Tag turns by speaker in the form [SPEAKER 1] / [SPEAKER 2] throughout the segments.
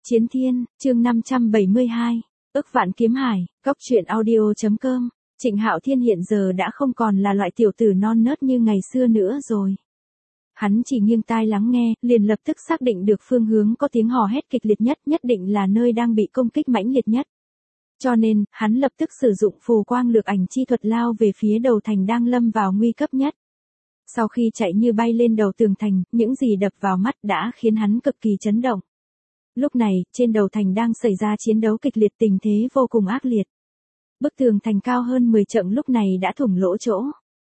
[SPEAKER 1] Chiến Thiên, chương 572, ức vạn kiếm hải, góc truyện audio.com. Trịnh Hạo Thiên hiện giờ đã không còn là loại tiểu tử non nớt như ngày xưa nữa rồi. Hắn chỉ nghiêng tai lắng nghe, liền lập tức xác định được phương hướng có tiếng hò hét kịch liệt nhất, nhất định là nơi đang bị công kích mãnh liệt nhất. Cho nên, hắn lập tức sử dụng phù quang lược ảnh chi thuật lao về phía đầu thành đang lâm vào nguy cấp nhất. Sau khi chạy như bay lên đầu tường thành, những gì đập vào mắt đã khiến hắn cực kỳ chấn động. Lúc này, trên đầu thành đang xảy ra chiến đấu kịch liệt, tình thế vô cùng ác liệt. Bức tường thành cao hơn 10 trượng lúc này đã thủng lỗ chỗ.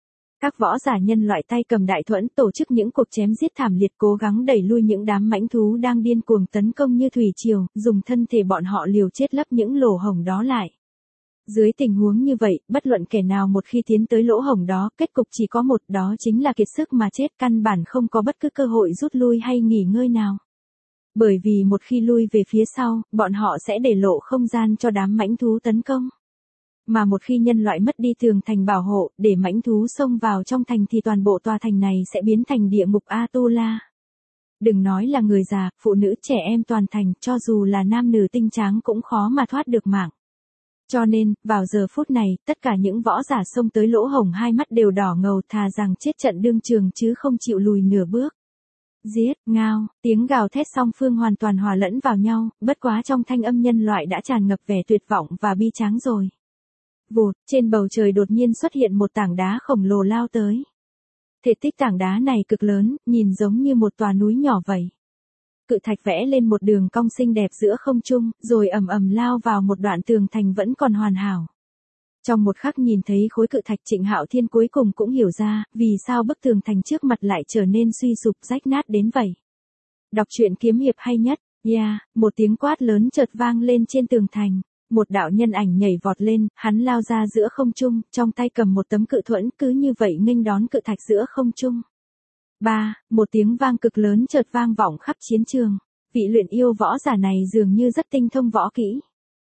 [SPEAKER 1] Các võ giả nhân loại tay cầm đại thuẫn tổ chức những cuộc chém giết thảm liệt, cố gắng đẩy lui những đám mãnh thú đang điên cuồng tấn công như thủy triều, dùng thân thể bọn họ liều chết lấp những lỗ hổng đó lại. Dưới tình huống như vậy, bất luận kẻ nào một khi tiến tới lỗ hổng đó, kết cục chỉ có một, đó chính là kiệt sức mà chết, căn bản không có bất cứ cơ hội rút lui hay nghỉ ngơi nào. Bởi vì một khi lui về phía sau, bọn họ sẽ để lộ không gian cho đám mãnh thú tấn công. Mà một khi nhân loại mất đi tường thành bảo hộ, để mãnh thú xông vào trong thành thì toàn bộ tòa thành này sẽ biến thành địa ngục Atula. Đừng nói là người già, phụ nữ, trẻ em toàn thành, cho dù là nam nữ tinh tráng cũng khó mà thoát được mạng. Cho nên, vào giờ phút này, tất cả những võ giả xông tới lỗ hổng hai mắt đều đỏ ngầu, thà rằng chết trận đương trường chứ không chịu lùi nửa bước. Giết, ngao, tiếng gào thét song phương hoàn toàn hòa lẫn vào nhau, bất quá trong thanh âm nhân loại đã tràn ngập vẻ tuyệt vọng và bi tráng rồi. Vụt, trên bầu trời đột nhiên xuất hiện một tảng đá khổng lồ lao tới. Thể tích tảng đá này cực lớn, nhìn giống như một tòa núi nhỏ vậy. Cự thạch vẽ lên một đường cong xinh đẹp giữa không trung, rồi ầm ầm lao vào một đoạn tường thành vẫn còn hoàn hảo. Trong một khắc nhìn thấy khối cự thạch, Trịnh Hạo Thiên cuối cùng cũng hiểu ra, vì sao bức tường thành trước mặt lại trở nên suy sụp rách nát đến vậy. Đọc truyện kiếm hiệp hay nhất, một tiếng quát lớn chợt vang lên trên tường thành. Một đạo nhân ảnh nhảy vọt lên, hắn lao ra giữa không trung, trong tay cầm một tấm cự thuẫn, cứ như vậy nghênh đón cự thạch giữa không trung. Một tiếng vang cực lớn chợt vang vọng khắp chiến trường. Vị luyện yêu võ giả này dường như rất tinh thông võ kỹ.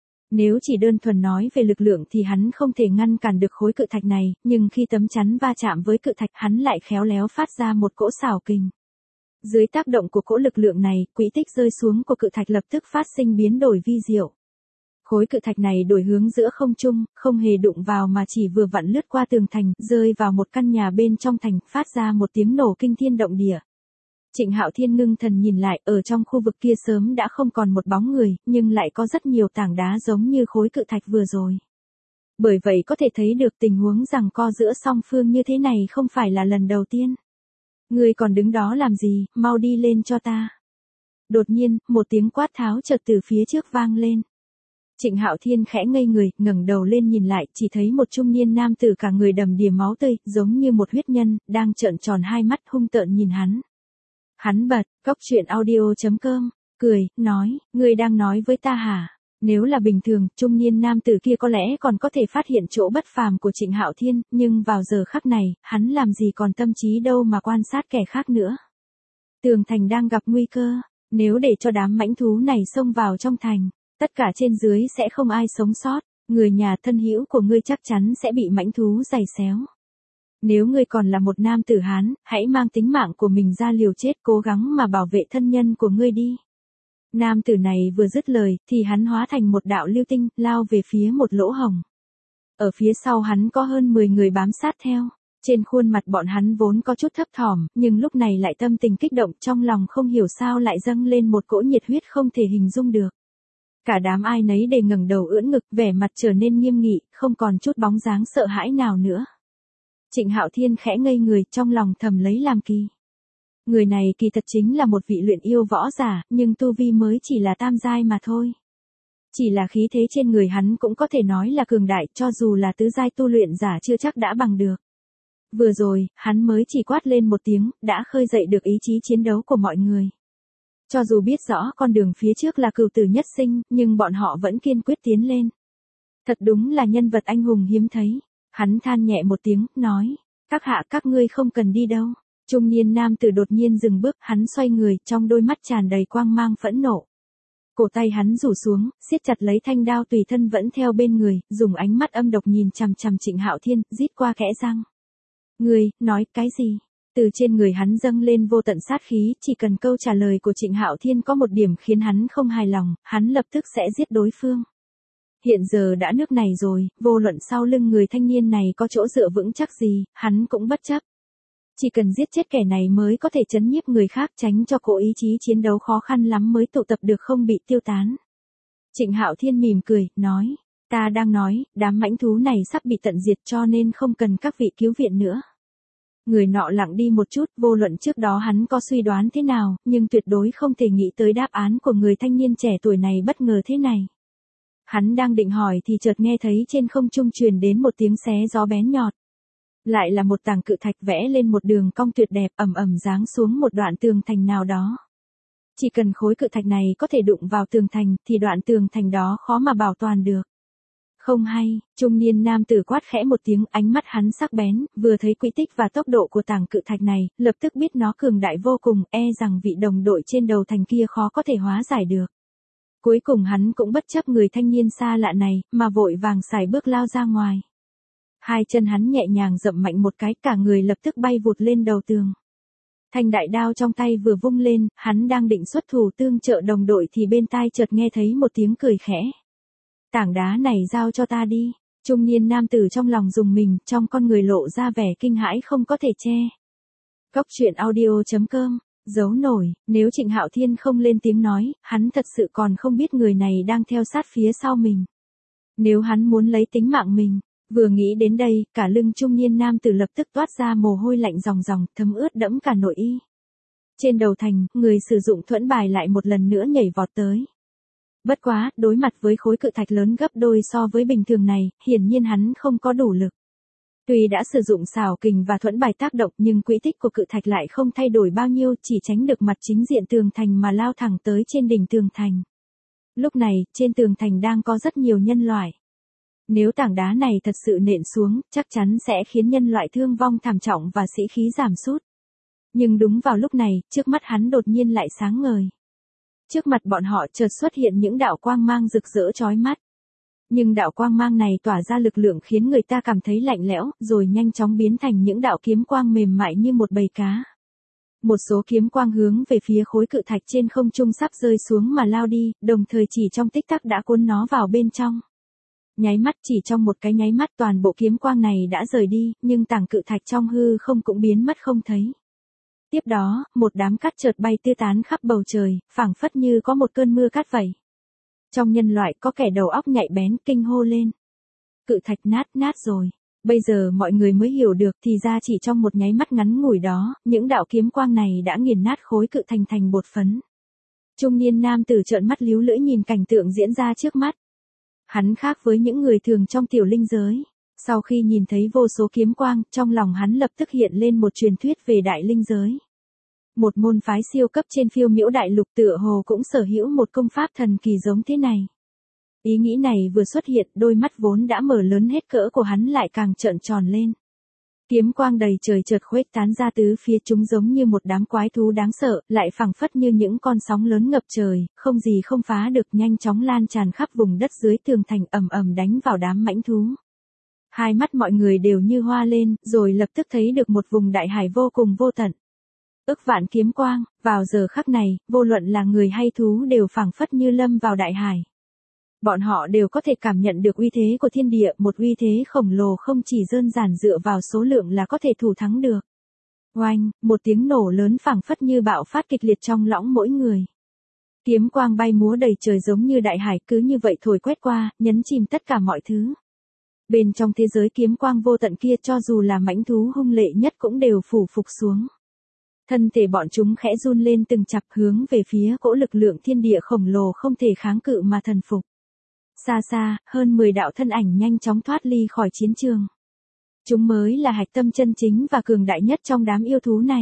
[SPEAKER 1] Nếu chỉ đơn thuần nói về lực lượng thì hắn không thể ngăn cản được khối cự thạch này, nhưng khi tấm chắn va chạm với cự thạch, hắn lại khéo léo phát ra một cỗ xảo kình. Dưới tác động của cỗ lực lượng này, quỹ tích rơi xuống của cự thạch lập tức phát sinh biến đổi vi diệu. Khối cự thạch này đổi hướng giữa không trung, không hề đụng vào mà chỉ vừa vặn lướt qua tường thành, rơi vào một căn nhà bên trong thành, phát ra một tiếng nổ kinh thiên động địa. Trịnh Hạo Thiên ngưng thần nhìn lại, ở trong khu vực kia sớm đã không còn một bóng người, nhưng lại có rất nhiều tảng đá giống như khối cự thạch vừa rồi. Bởi vậy có thể thấy được tình huống giằng co giữa song phương như thế này không phải là lần đầu tiên. Ngươi còn đứng đó làm gì, mau đi lên cho ta. Đột nhiên, một tiếng quát tháo chợt từ phía trước vang lên. Trịnh Hạo Thiên khẽ ngây người, ngẩng đầu lên nhìn lại, chỉ thấy một trung niên nam tử cả người đầm đìa máu tươi, giống như một huyết nhân, đang trợn tròn hai mắt hung tợn nhìn hắn. Hắn bật, góc truyện audio.com, cười, nói, ngươi đang nói với ta hả? Nếu là bình thường, trung niên nam tử kia có lẽ còn có thể phát hiện chỗ bất phàm của Trịnh Hạo Thiên, nhưng vào giờ khắc này, hắn làm gì còn tâm trí đâu mà quan sát kẻ khác nữa. Tường thành đang gặp nguy cơ, nếu để cho đám mãnh thú này xông vào trong thành, tất cả trên dưới sẽ không ai sống sót, người nhà thân hữu của ngươi chắc chắn sẽ bị mãnh thú giày xéo. Nếu ngươi còn là một nam tử Hán, hãy mang tính mạng của mình ra liều chết, cố gắng mà bảo vệ thân nhân của ngươi đi. Nam tử này vừa dứt lời, thì hắn hóa thành một đạo lưu tinh, lao về phía một lỗ hổng. Ở phía sau hắn có hơn 10 người bám sát theo. Trên khuôn mặt bọn hắn vốn có chút thấp thỏm, nhưng lúc này lại tâm tình kích động, trong lòng không hiểu sao lại dâng lên một cỗ nhiệt huyết không thể hình dung được. Cả đám ai nấy đều ngẩng đầu ưỡn ngực, vẻ mặt trở nên nghiêm nghị, không còn chút bóng dáng sợ hãi nào nữa. Trịnh Hạo Thiên khẽ ngây người, trong lòng thầm lấy làm kỳ. Người này kỳ thật chính là một vị luyện yêu võ giả, nhưng tu vi mới chỉ là tam giai mà thôi. Chỉ là khí thế trên người hắn cũng có thể nói là cường đại, cho dù là tứ giai tu luyện giả chưa chắc đã bằng được. Vừa rồi, hắn mới chỉ quát lên một tiếng, đã khơi dậy được ý chí chiến đấu của mọi người. Cho dù biết rõ con đường phía trước là cửu tử nhất sinh, nhưng bọn họ vẫn kiên quyết tiến lên. Thật đúng là nhân vật anh hùng hiếm thấy. Hắn than nhẹ một tiếng, nói, các hạ các ngươi không cần đi đâu. Trung niên nam tử đột nhiên dừng bước, hắn xoay người, trong đôi mắt tràn đầy quang mang phẫn nộ. Cổ tay hắn rủ xuống, siết chặt lấy thanh đao tùy thân vẫn theo bên người, dùng ánh mắt âm độc nhìn chằm chằm Trịnh Hạo Thiên, rít qua kẽ răng. Ngươi, nói cái gì? Từ trên người hắn dâng lên vô tận sát khí, chỉ cần câu trả lời của Trịnh Hạo Thiên có một điểm khiến hắn không hài lòng, hắn lập tức sẽ giết đối phương. Hiện giờ đã nước này rồi, vô luận sau lưng người thanh niên này có chỗ dựa vững chắc gì, hắn cũng bất chấp. Chỉ cần giết chết kẻ này mới có thể trấn nhiếp người khác, tránh cho cỗ ý chí chiến đấu khó khăn lắm mới tụ tập được không bị tiêu tán. Trịnh Hạo Thiên mỉm cười, nói, ta đang nói, đám mãnh thú này sắp bị tận diệt cho nên không cần các vị cứu viện nữa. Người nọ lặng đi một chút, vô luận trước đó hắn có suy đoán thế nào, nhưng tuyệt đối không thể nghĩ tới đáp án của người thanh niên trẻ tuổi này bất ngờ thế này. Hắn đang định hỏi thì chợt nghe thấy trên không trung truyền đến một tiếng xé gió bén nhọt. Lại là một tảng cự thạch vẽ lên một đường cong tuyệt đẹp, ầm ầm giáng xuống một đoạn tường thành nào đó. Chỉ cần khối cự thạch này có thể đụng vào tường thành thì đoạn tường thành đó khó mà bảo toàn được. Không hay, trung niên nam tử quát khẽ một tiếng, ánh mắt hắn sắc bén, vừa thấy quỹ tích và tốc độ của tảng cự thạch này, lập tức biết nó cường đại vô cùng, rằng vị đồng đội trên đầu thành kia khó có thể hóa giải được. Cuối cùng hắn cũng bất chấp người thanh niên xa lạ này, mà vội vàng sải bước lao ra ngoài. Hai chân hắn nhẹ nhàng dậm mạnh một cái, cả người lập tức bay vụt lên đầu tường. Thanh đại đao trong tay vừa vung lên, hắn đang định xuất thủ tương trợ đồng đội thì bên tai chợt nghe thấy một tiếng cười khẽ. Tảng đá này giao cho ta đi. Trung niên nam tử trong lòng rùng mình, trong con người lộ ra vẻ kinh hãi không có thể che. Cốc truyện audio.com. Giấu nổi, nếu Trịnh Hạo Thiên không lên tiếng nói, hắn thật sự còn không biết người này đang theo sát phía sau mình. Nếu hắn muốn lấy tính mạng mình, vừa nghĩ đến đây, cả lưng trung niên nam tử lập tức toát ra mồ hôi lạnh ròng ròng, thấm ướt đẫm cả nội y. Trên đầu thành, người sử dụng thuẫn bài lại một lần nữa nhảy vọt tới. Bất quá, đối mặt với khối cự thạch lớn gấp đôi so với bình thường này, hiển nhiên hắn không có đủ lực. Tuy đã sử dụng xảo kình và thuẫn bài tác động nhưng quỹ tích của cự thạch lại không thay đổi bao nhiêu, chỉ tránh được mặt chính diện tường thành mà lao thẳng tới trên đỉnh tường thành. Lúc này, trên tường thành đang có rất nhiều nhân loại. Nếu tảng đá này thật sự nện xuống, chắc chắn sẽ khiến nhân loại thương vong thảm trọng và sĩ khí giảm sút. Nhưng đúng vào lúc này, trước mắt hắn đột nhiên lại sáng ngời. Trước mặt bọn họ chợt xuất hiện những đạo quang mang rực rỡ chói mắt. Nhưng đạo quang mang này tỏa ra lực lượng khiến người ta cảm thấy lạnh lẽo, rồi nhanh chóng biến thành những đạo kiếm quang mềm mại như một bầy cá. Một số kiếm quang hướng về phía khối cự thạch trên không trung sắp rơi xuống mà lao đi, đồng thời chỉ trong tích tắc đã cuốn nó vào bên trong. Nháy mắt, chỉ trong một cái nháy mắt toàn bộ kiếm quang này đã rời đi, nhưng tảng cự thạch trong hư không cũng biến mất không thấy. Tiếp đó, một đám cát chợt bay tứ tán khắp bầu trời, phảng phất như có một cơn mưa cát vậy. Trong nhân loại có kẻ đầu óc nhạy bén kinh hô lên. Cự thạch nát rồi. Bây giờ mọi người mới hiểu được thì ra chỉ trong một nháy mắt ngắn ngủi đó, những đạo kiếm quang này đã nghiền nát khối cự thành bột phấn. Trung niên nam tử trợn mắt líu lưỡi nhìn cảnh tượng diễn ra trước mắt. Hắn khác với những người thường trong tiểu linh giới. Sau khi nhìn thấy vô số kiếm quang, trong lòng hắn lập tức hiện lên một truyền thuyết về đại linh giới. Một môn phái siêu cấp trên phiêu miễu đại lục tựa hồ cũng sở hữu một công pháp thần kỳ giống thế này. Ý nghĩ này vừa xuất hiện, đôi mắt vốn đã mở lớn hết cỡ của hắn lại càng trợn tròn lên. Kiếm quang đầy trời chợt khuếch tán ra tứ phía, chúng giống như một đám quái thú đáng sợ, lại phảng phất như những con sóng lớn ngập trời, không gì không phá được, nhanh chóng lan tràn khắp vùng đất dưới tường thành, ầm ầm đánh vào đám mãnh thú. Hai mắt mọi người đều như hoa lên, rồi lập tức thấy được một vùng đại hải vô cùng vô tận. Ức vạn kiếm quang, vào giờ khắc này, vô luận là người hay thú đều phảng phất như lâm vào đại hải. Bọn họ đều có thể cảm nhận được uy thế của thiên địa, một uy thế khổng lồ không chỉ đơn giản dựa vào số lượng là có thể thủ thắng được. Oanh, một tiếng nổ lớn phảng phất như bạo phát kịch liệt trong lõng mỗi người. Kiếm quang bay múa đầy trời giống như đại hải cứ như vậy thổi quét qua, nhấn chìm tất cả mọi thứ. Bên trong thế giới kiếm quang vô tận kia cho dù là mãnh thú hung lệ nhất cũng đều phủ phục xuống. Thân thể bọn chúng khẽ run lên từng chập hướng về phía cỗ lực lượng thiên địa khổng lồ không thể kháng cự mà thần phục. Xa xa, hơn 10 đạo thân ảnh nhanh chóng thoát ly khỏi chiến trường. Chúng mới là hạch tâm chân chính và cường đại nhất trong đám yêu thú này.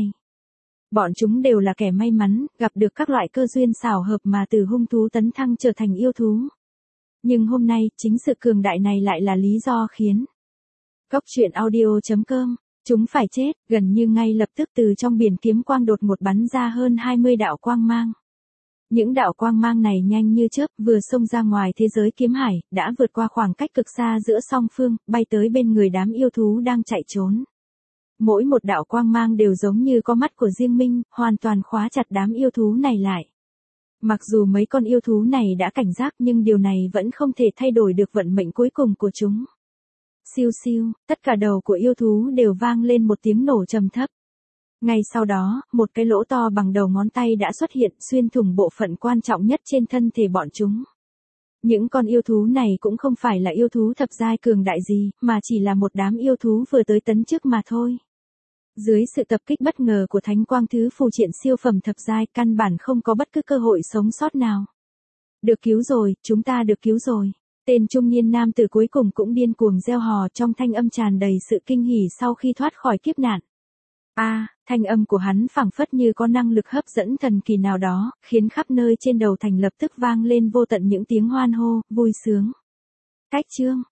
[SPEAKER 1] Bọn chúng đều là kẻ may mắn, gặp được các loại cơ duyên xảo hợp mà từ hung thú tấn thăng trở thành yêu thú. Nhưng hôm nay, chính sự cường đại này lại là lý do khiến Cốc truyện audio.com, chúng phải chết, gần như ngay lập tức từ trong biển kiếm quang đột ngột bắn ra hơn 20 đạo quang mang. Những đạo quang mang này nhanh như chớp vừa xông ra ngoài thế giới kiếm hải, đã vượt qua khoảng cách cực xa giữa song phương, bay tới bên người đám yêu thú đang chạy trốn. Mỗi một đạo quang mang đều giống như có mắt của riêng mình, hoàn toàn khóa chặt đám yêu thú này lại. Mặc dù mấy con yêu thú này đã cảnh giác nhưng điều này vẫn không thể thay đổi được vận mệnh cuối cùng của chúng. Siêu siêu, tất cả đầu của yêu thú đều vang lên một tiếng nổ trầm thấp. Ngay sau đó, một cái lỗ to bằng đầu ngón tay đã xuất hiện xuyên thủng bộ phận quan trọng nhất trên thân thể bọn chúng. Những con yêu thú này cũng không phải là yêu thú thập giai cường đại gì, mà chỉ là một đám yêu thú vừa tới tấn chức mà thôi. Dưới sự tập kích bất ngờ của thánh quang thứ phù triện siêu phẩm thập giai, căn bản không có bất cứ cơ hội sống sót nào. Được cứu rồi, chúng ta được cứu rồi. Tên trung niên nam tử cuối cùng cũng điên cuồng reo hò, trong thanh âm tràn đầy sự kinh hỉ sau khi thoát khỏi kiếp nạn. Thanh âm của hắn phảng phất như có năng lực hấp dẫn thần kỳ nào đó, khiến khắp nơi trên đầu thành lập tức vang lên vô tận những tiếng hoan hô, vui sướng. Cách chương